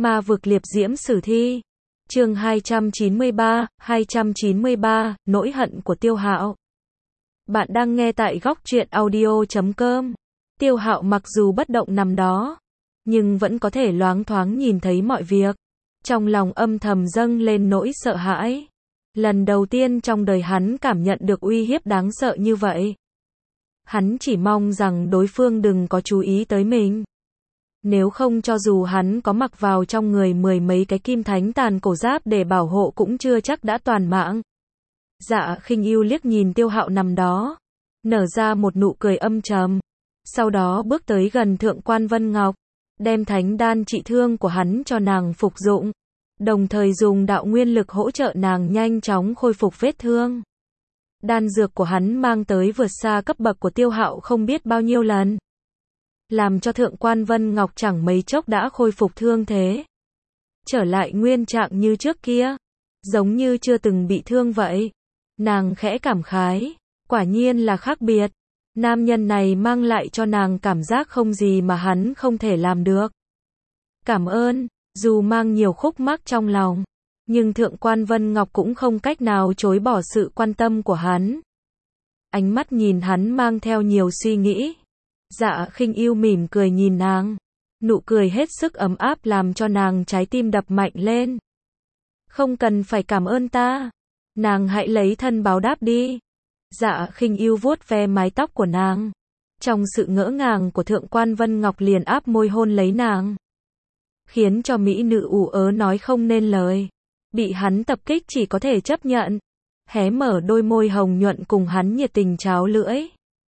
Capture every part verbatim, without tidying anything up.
Ma vực liệp diễm sử thi. Chương hai trăm chín mươi ba, hai trăm chín mươi ba, nỗi hận của Tiêu Hạo. Bạn đang nghe tại góc truyện audio chấm com. Tiêu Hạo mặc dù bất động nằm đó, nhưng vẫn có thể loáng thoáng nhìn thấy mọi việc. Trong lòng âm thầm dâng lên nỗi sợ hãi. Lần đầu tiên trong đời hắn cảm nhận được uy hiếp đáng sợ như vậy. Hắn chỉ mong rằng đối phương đừng có chú ý tới mình. Nếu không cho dù hắn có mặc vào trong người mười mấy cái kim thánh tàn cổ giáp để bảo hộ cũng chưa chắc đã toàn mạng. Dạ Khinh Ưu liếc nhìn Tiêu Hạo nằm đó, nở ra một nụ cười âm trầm. Sau đó bước tới gần Thượng Quan Vân Ngọc, đem thánh đan trị thương của hắn cho nàng phục dụng, đồng thời dùng đạo nguyên lực hỗ trợ nàng nhanh chóng khôi phục vết thương. Đan dược của hắn mang tới vượt xa cấp bậc của Tiêu Hạo không biết bao nhiêu lần, làm cho Thượng Quan Vân Ngọc chẳng mấy chốc đã khôi phục thương thế, trở lại nguyên trạng như trước kia, giống như chưa từng bị thương vậy. Nàng khẽ cảm khái, quả nhiên là khác biệt. Nam nhân này mang lại cho nàng cảm giác không gì mà hắn không thể làm được. Cảm ơn, dù mang nhiều khúc mắc trong lòng, nhưng Thượng Quan Vân Ngọc cũng không cách nào chối bỏ sự quan tâm của hắn. Ánh mắt nhìn hắn mang theo nhiều suy nghĩ. Dạ Khinh Ưu mỉm cười nhìn nàng, nụ cười hết sức ấm áp làm cho nàng trái tim đập mạnh lên. Không cần phải cảm ơn ta, nàng hãy lấy thân báo đáp đi. Dạ Khinh Ưu vuốt ve mái tóc của nàng. Trong sự ngỡ ngàng của Thượng Quan Vân Ngọc liền áp môi hôn lấy nàng, khiến cho mỹ nữ ủ ớ nói không nên lời. Bị hắn tập kích chỉ có thể chấp nhận, hé mở đôi môi hồng nhuận cùng hắn nhiệt tình tráo lưỡi.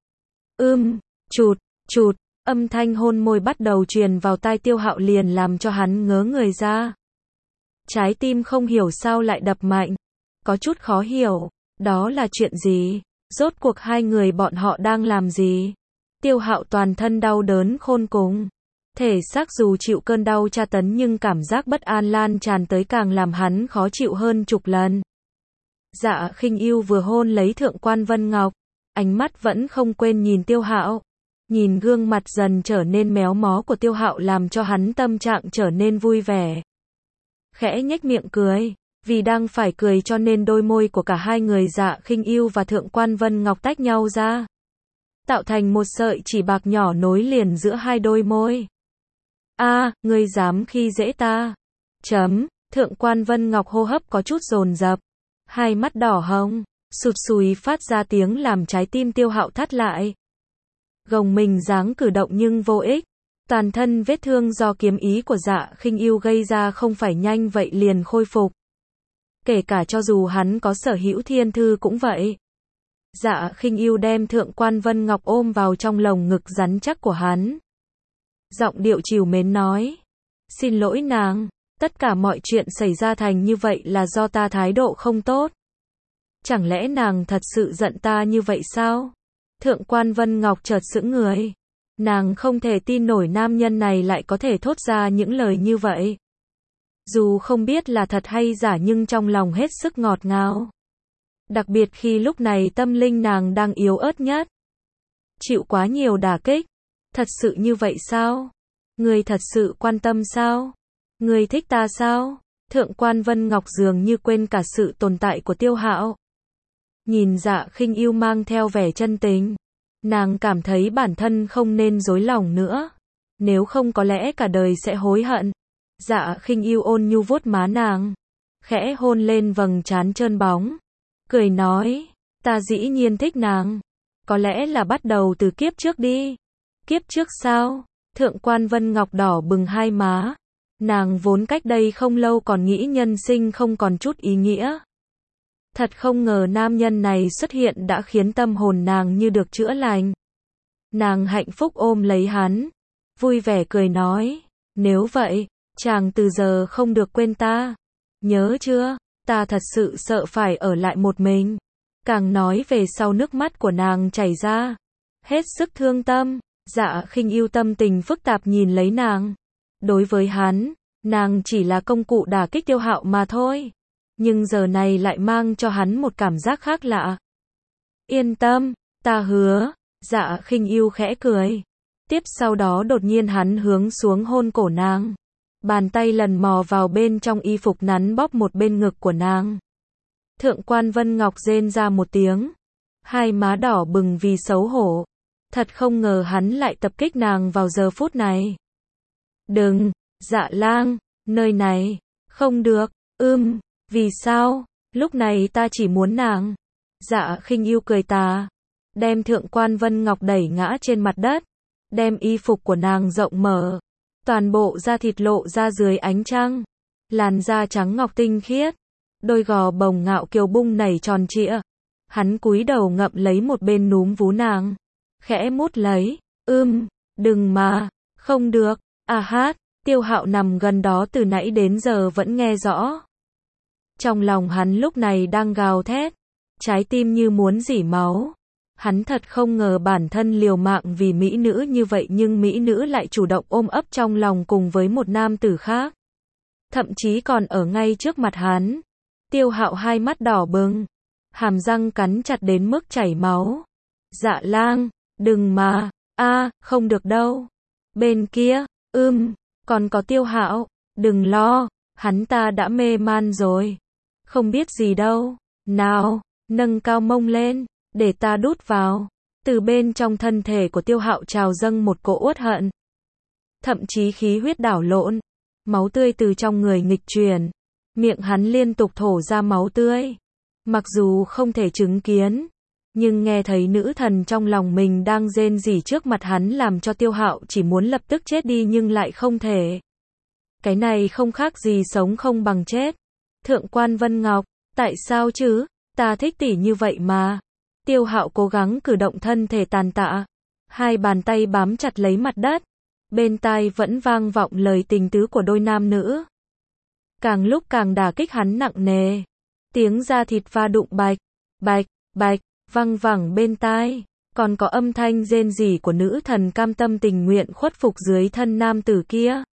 Ưm, chụt, chụt, âm thanh hôn môi bắt đầu truyền vào tai Tiêu Hạo liền làm cho hắn ngớ người ra. Trái tim không hiểu sao lại đập mạnh, có chút khó hiểu, đó là chuyện gì? Rốt cuộc hai người bọn họ đang làm gì? Tiêu Hạo toàn thân đau đớn khôn cùng. Thể xác dù chịu cơn đau tra tấn nhưng cảm giác bất an lan tràn tới càng làm hắn khó chịu hơn chục lần. Dạ Khinh Ưu vừa hôn lấy Thượng Quan Vân Ngọc, ánh mắt vẫn không quên nhìn Tiêu Hạo. Nhìn gương mặt dần trở nên méo mó của Tiêu Hạo làm cho hắn tâm trạng trở nên vui vẻ. Khẽ nhếch miệng cười, vì đang phải cười cho nên đôi môi của cả hai người Dạ Khinh Ưu và Thượng Quan Vân Ngọc tách nhau ra, tạo thành một sợi chỉ bạc nhỏ nối liền giữa hai đôi môi. A, à, ngươi dám khi dễ ta? Chấm, Thượng Quan Vân Ngọc hô hấp có chút dồn dập, hai mắt đỏ hồng, sụt sùi phát ra tiếng làm trái tim Tiêu Hạo thắt lại. Gồng mình dáng cử động nhưng vô ích. Toàn thân vết thương do kiếm ý của Dạ Khinh Ưu gây ra không phải nhanh vậy liền khôi phục. Kể cả cho dù hắn có sở hữu thiên thư cũng vậy. Dạ Khinh Ưu đem Thượng Quan Vân Ngọc ôm vào trong lồng ngực rắn chắc của hắn. Giọng điệu trìu mến nói, xin lỗi nàng, tất cả mọi chuyện xảy ra thành như vậy là do ta thái độ không tốt. Chẳng lẽ nàng thật sự giận ta như vậy sao? Thượng Quan Vân Ngọc chợt sững người. Nàng không thể tin nổi nam nhân này lại có thể thốt ra những lời như vậy. Dù không biết là thật hay giả nhưng trong lòng hết sức ngọt ngào. Đặc biệt khi lúc này tâm linh nàng đang yếu ớt nhất. Chịu quá nhiều đả kích. Thật sự như vậy sao? Ngươi thật sự quan tâm sao? Ngươi thích ta sao? Thượng Quan Vân Ngọc dường như quên cả sự tồn tại của Tiêu Hạo. Nhìn Dạ Khinh Ưu mang theo vẻ chân tình, nàng cảm thấy bản thân không nên dối lòng nữa. Nếu không có lẽ cả đời sẽ hối hận. Dạ Khinh Ưu ôn nhu vuốt má nàng, khẽ hôn lên vầng trán trơn bóng, cười nói, ta dĩ nhiên thích nàng. Có lẽ là bắt đầu từ kiếp trước đi. Kiếp trước sao? Thượng Quan Vân Ngọc đỏ bừng hai má. Nàng vốn cách đây không lâu còn nghĩ nhân sinh không còn chút ý nghĩa. Thật không ngờ nam nhân này xuất hiện đã khiến tâm hồn nàng như được chữa lành. Nàng hạnh phúc ôm lấy hắn, vui vẻ cười nói, nếu vậy, chàng từ giờ không được quên ta. Nhớ chưa? Ta thật sự sợ phải ở lại một mình. Càng nói về sau nước mắt của nàng chảy ra, hết sức thương tâm. Dạ Khinh Ưu tâm tình phức tạp nhìn lấy nàng. Đối với hắn, nàng chỉ là công cụ đả kích Tiêu Hạo mà thôi. Nhưng giờ này lại mang cho hắn một cảm giác khác lạ. Yên tâm, ta hứa. Dạ Khinh Ưu khẽ cười. Tiếp sau đó đột nhiên hắn hướng xuống hôn cổ nàng. Bàn tay lần mò vào bên trong y phục nắn bóp một bên ngực của nàng. Thượng quan Vân Ngọc rên ra một tiếng. Hai má đỏ bừng vì xấu hổ. Thật không ngờ hắn lại tập kích nàng vào giờ phút này. Đừng, Dạ Lang, nơi này, không được, ưm, vì sao, lúc này ta chỉ muốn nàng. Dạ Khinh Yêu cười tà, đem Thượng quan Vân Ngọc đẩy ngã trên mặt đất, đem y phục của nàng rộng mở, toàn bộ da thịt lộ ra dưới ánh trăng, làn da trắng ngọc tinh khiết, đôi gò bồng ngạo kiều bung nảy tròn trịa. Hắn cúi đầu ngậm lấy một bên núm vú nàng, khẽ mút lấy, ưm, đừng mà, không được, à hát, Tiêu Hạo nằm gần đó từ nãy đến giờ vẫn nghe rõ. Trong lòng hắn lúc này đang gào thét, trái tim như muốn rỉ máu. Hắn thật không ngờ bản thân liều mạng vì mỹ nữ như vậy nhưng mỹ nữ lại chủ động ôm ấp trong lòng cùng với một nam tử khác. Thậm chí còn ở ngay trước mặt hắn. Tiêu Hạo hai mắt đỏ bừng, hàm răng cắn chặt đến mức chảy máu. Dạ Lang, đừng mà, a, không được đâu. Bên kia, ưm, còn có Tiêu Hạo, đừng lo, hắn ta đã mê man rồi. Không biết gì đâu, nào, nâng cao mông lên, để ta đút vào. Từ bên trong thân thể của Tiêu Hạo trào dâng một cỗ uất hận. Thậm chí khí huyết đảo lộn, máu tươi từ trong người nghịch chuyển, miệng hắn liên tục thổ ra máu tươi. Mặc dù không thể chứng kiến, nhưng nghe thấy nữ thần trong lòng mình đang rên rỉ trước mặt hắn làm cho Tiêu Hạo chỉ muốn lập tức chết đi nhưng lại không thể. Cái này không khác gì sống không bằng chết. Thượng quan Vân Ngọc, tại sao chứ? Ta thích tỷ như vậy mà. Tiêu Hạo cố gắng cử động thân thể tàn tạ, hai bàn tay bám chặt lấy mặt đất, bên tai vẫn vang vọng lời tình tứ của đôi nam nữ. Càng lúc càng đả kích hắn nặng nề, tiếng da thịt va đụng bạch, bạch, bạch, văng vẳng bên tai, còn có âm thanh rên rỉ của nữ thần cam tâm tình nguyện khuất phục dưới thân nam tử kia.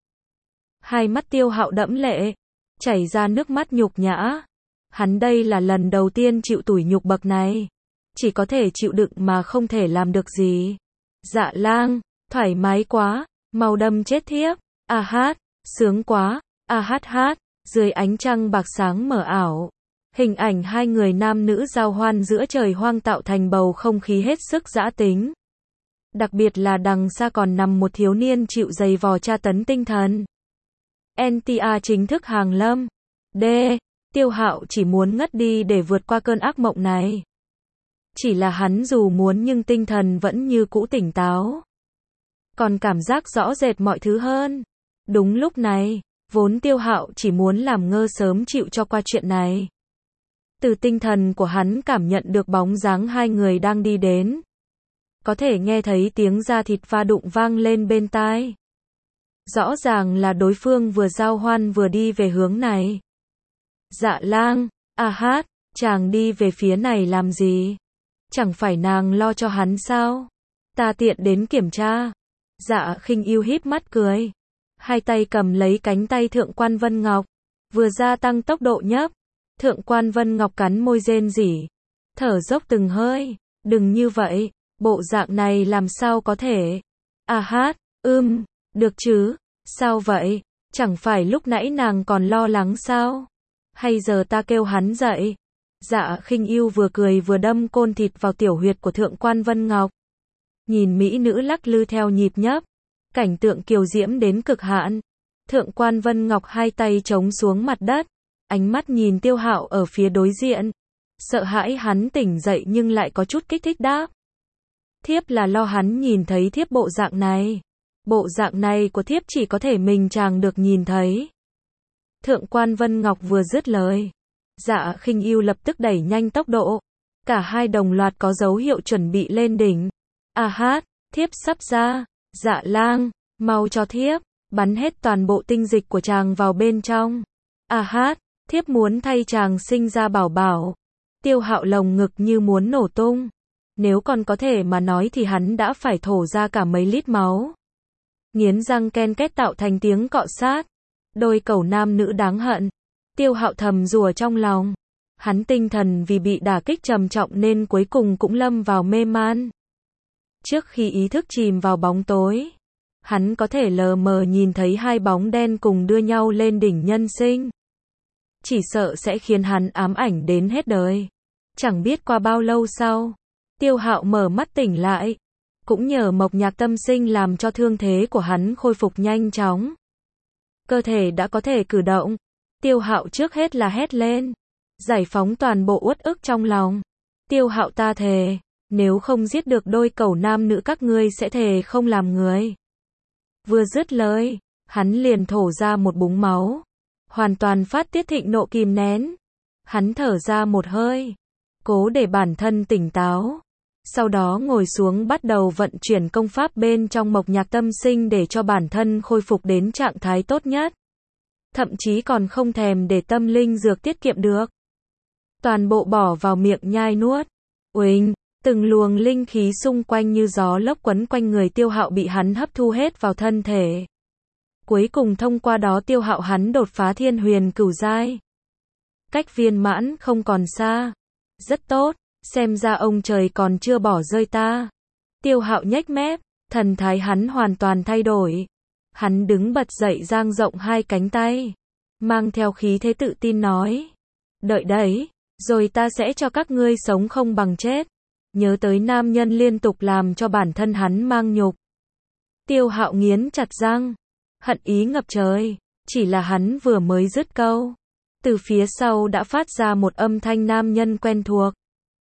Hai mắt Tiêu Hạo đẫm lệ, chảy ra nước mắt nhục nhã. Hắn đây là lần đầu tiên chịu tủi nhục bậc này. Chỉ có thể chịu đựng mà không thể làm được gì. Dạ Lang, thoải mái quá, mau đâm chết thiếp. A hát, sướng quá. A hát hát, dưới ánh trăng bạc sáng mờ ảo, hình ảnh hai người nam nữ giao hoan giữa trời hoang tạo thành bầu không khí hết sức dã tính. Đặc biệt là đằng xa còn nằm một thiếu niên chịu giày vò tra tấn tinh thần. en tê a chính thức hàng lâm. D. Tiêu Hạo chỉ muốn ngất đi để vượt qua cơn ác mộng này. Chỉ là hắn dù muốn nhưng tinh thần vẫn như cũ tỉnh táo. Còn cảm giác rõ rệt mọi thứ hơn. Đúng lúc này, vốn Tiêu Hạo chỉ muốn làm ngơ sớm chịu cho qua chuyện này. Từ tinh thần của hắn cảm nhận được bóng dáng hai người đang đi đến. Có thể nghe thấy tiếng da thịt va đụng vang lên bên tai. Rõ ràng là đối phương vừa giao hoan vừa đi về hướng này. Dạ Lang, a hát, chàng đi về phía này làm gì? Chẳng phải nàng lo cho hắn sao? Ta tiện đến kiểm tra. Dạ Khinh Yêu híp mắt cười. Hai tay cầm lấy cánh tay Thượng quan Vân Ngọc. Vừa gia tăng tốc độ nhấp. Thượng quan Vân Ngọc cắn môi rên rỉ. Thở dốc từng hơi. Đừng như vậy. Bộ dạng này làm sao có thể? A hát, ưm, được chứ? Sao vậy? Chẳng phải lúc nãy nàng còn lo lắng sao? Hay giờ ta kêu hắn dậy? Dạ Khinh Yêu vừa cười vừa đâm côn thịt vào tiểu huyệt của Thượng quan Vân Ngọc. Nhìn mỹ nữ lắc lư theo nhịp nhấp, cảnh tượng kiều diễm đến cực hạn. Thượng quan Vân Ngọc hai tay chống xuống mặt đất, ánh mắt nhìn Tiêu Hạo ở phía đối diện. Sợ hãi hắn tỉnh dậy nhưng lại có chút kích thích đáp. Thiếp là lo hắn nhìn thấy thiếp bộ dạng này. Bộ dạng này của thiếp chỉ có thể mình chàng được nhìn thấy. Thượng quan Vân Ngọc vừa dứt lời, Dạ Khinh Yêu lập tức đẩy nhanh tốc độ. Cả hai đồng loạt có dấu hiệu chuẩn bị lên đỉnh. A hát, thiếp sắp ra. Dạ Lang, mau cho thiếp, bắn hết toàn bộ tinh dịch của chàng vào bên trong. A hát, thiếp muốn thay chàng sinh ra bảo bảo. Tiêu Hạo lồng ngực như muốn nổ tung. Nếu còn có thể mà nói thì hắn đã phải thổ ra cả mấy lít máu. Nghiến răng ken két tạo thành tiếng cọ sát. Đôi cẩu nam nữ đáng hận. Tiêu Hạo thầm rủa trong lòng. Hắn tinh thần vì bị đả kích trầm trọng nên cuối cùng cũng lâm vào mê man. Trước khi ý thức chìm vào bóng tối, Hắn có thể lờ mờ nhìn thấy hai bóng đen cùng đưa nhau lên đỉnh nhân sinh. Chỉ sợ sẽ khiến hắn ám ảnh đến hết đời. Chẳng biết qua bao lâu sau, Tiêu Hạo mở mắt tỉnh lại. Cũng nhờ Mộc Nhạc Tâm Sinh làm cho thương thế của hắn khôi phục nhanh chóng. Cơ thể đã có thể cử động. Tiêu Hạo trước hết là hét lên, giải phóng toàn bộ uất ức trong lòng. Tiêu Hạo, ta thề, nếu không giết được đôi cẩu nam nữ các ngươi sẽ thề không làm người. Vừa dứt lời, hắn liền thổ ra một búng máu, hoàn toàn phát tiết thịnh nộ kìm nén. Hắn thở ra một hơi, cố để bản thân tỉnh táo. Sau đó ngồi xuống bắt đầu vận chuyển công pháp bên trong Mộc Nhạc Tâm Sinh để cho bản thân khôi phục đến trạng thái tốt nhất. Thậm chí còn không thèm để tâm linh dược tiết kiệm được. Toàn bộ bỏ vào miệng nhai nuốt. Uỳnh, từng luồng linh khí xung quanh như gió lốc quấn quanh người Tiêu Hạo bị hắn hấp thu hết vào thân thể. Cuối cùng thông qua đó Tiêu Hạo hắn đột phá thiên huyền cửu giai. Cách viên mãn không còn xa. Rất tốt, xem ra ông trời còn chưa bỏ rơi ta. Tiêu Hạo nhếch mép, thần thái hắn hoàn toàn thay đổi. Hắn đứng bật dậy dang rộng hai cánh tay, mang theo khí thế tự tin nói. Đợi đấy, rồi ta sẽ cho các ngươi sống không bằng chết. Nhớ tới nam nhân liên tục làm cho bản thân hắn mang nhục. Tiêu Hạo nghiến chặt răng, hận ý ngập trời. Chỉ là hắn vừa mới dứt câu, từ phía sau đã phát ra một âm thanh nam nhân quen thuộc.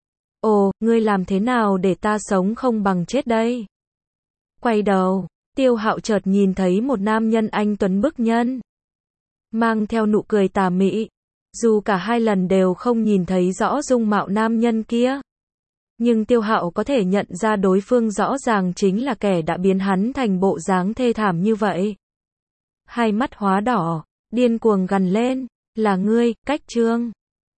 Ồ, ngươi làm thế nào để ta sống không bằng chết đây? Quay đầu, Tiêu Hạo chợt nhìn thấy một nam nhân anh tuấn bức nhân, mang theo nụ cười tà mị. Dù cả hai lần đều không nhìn thấy rõ dung mạo nam nhân kia, nhưng Tiêu Hạo có thể nhận ra đối phương rõ ràng chính là kẻ đã biến hắn thành bộ dáng thê thảm như vậy. Hai mắt hóa đỏ, điên cuồng gằn lên, là ngươi, Cách Trương.